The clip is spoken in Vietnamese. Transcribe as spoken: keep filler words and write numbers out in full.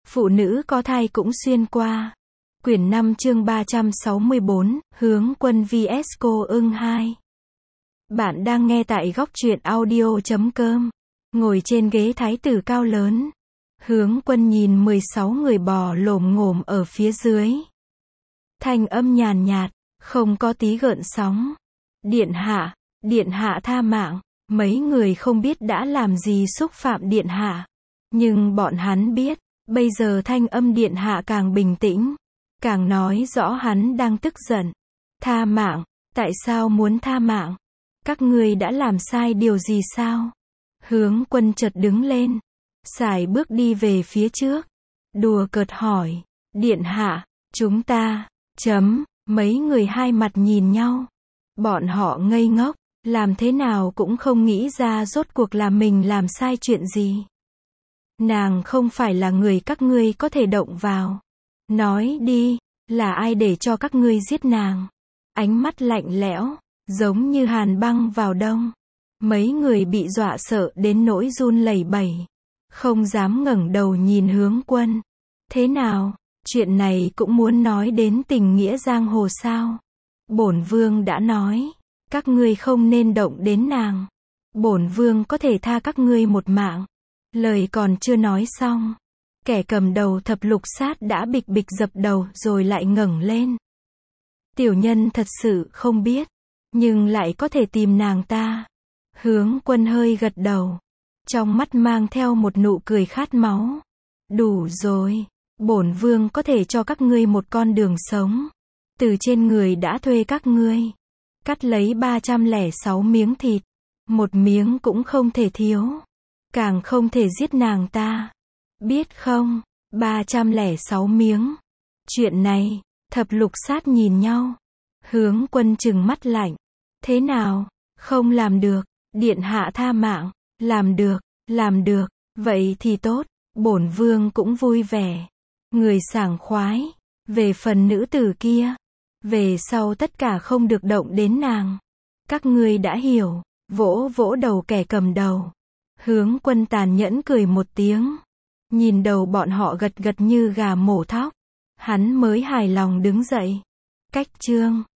Phụ nữ có thai cũng xuyên qua. Quyển năm chương ba trăm sáu mươi bốn, Hướng Quân vs Cô Ưng hai. Bạn đang nghe tại góc truyện audio chấm com. Ngồi trên ghế thái tử cao lớn. Hướng Quân nhìn mười sáu người bò lổm ngổm ở phía dưới. Thanh âm nhàn nhạt, không có tí gợn sóng. Điện hạ, điện hạ tha mạng. Mấy người không biết đã làm gì xúc phạm điện hạ. Nhưng bọn hắn biết, bây giờ thanh âm điện hạ càng bình tĩnh. Càng nói rõ hắn đang tức giận. Tha mạng, tại sao muốn tha mạng? Các ngươi đã làm sai điều gì sao? Hướng Quân chợt đứng lên. Sải bước đi về phía trước. Đùa cợt hỏi. Điện hạ, chúng ta, chấm, mấy người hai mặt nhìn nhau. Bọn họ ngây ngốc, làm thế nào cũng không nghĩ ra rốt cuộc là mình làm sai chuyện gì. Nàng không phải là người các ngươi có thể động vào. Nói đi, là ai để cho các ngươi giết nàng? Ánh mắt lạnh lẽo, giống như hàn băng vào đông. Mấy người bị dọa sợ đến nỗi run lẩy bẩy. Không dám ngẩng đầu nhìn Hướng Quân. Thế nào, chuyện này cũng muốn nói đến tình nghĩa giang hồ sao? Bổn vương đã nói, các ngươi không nên động đến nàng. Bổn vương có thể tha các ngươi một mạng. Lời còn chưa nói xong, kẻ cầm đầu thập lục sát đã bịch bịch dập đầu rồi lại ngẩng lên. Tiểu nhân thật sự không biết, nhưng lại có thể tìm nàng ta. Hướng Quân hơi gật đầu, trong mắt mang theo một nụ cười khát máu. Đủ rồi, bổn vương có thể cho các ngươi một con đường sống. Từ trên người đã thuê các ngươi, cắt lấy ba trăm lẻ sáu miếng thịt, một miếng cũng không thể thiếu. Càng không thể giết nàng ta. Biết không, ba trăm lẻ sáu miếng. Chuyện này, thập lục sát nhìn nhau. Hướng Quân trừng mắt lạnh. Thế nào, không làm được, điện hạ tha mạng. Làm được, làm được, vậy thì tốt, bổn vương cũng vui vẻ. Người sảng khoái. Về phần nữ tử kia, về sau tất cả không được động đến nàng. Các ngươi đã hiểu. Vỗ vỗ đầu kẻ cầm đầu. Hướng Quân tàn nhẫn cười một tiếng. Nhìn đầu bọn họ gật gật như gà mổ thóc. Hắn mới hài lòng đứng dậy. Cách chương.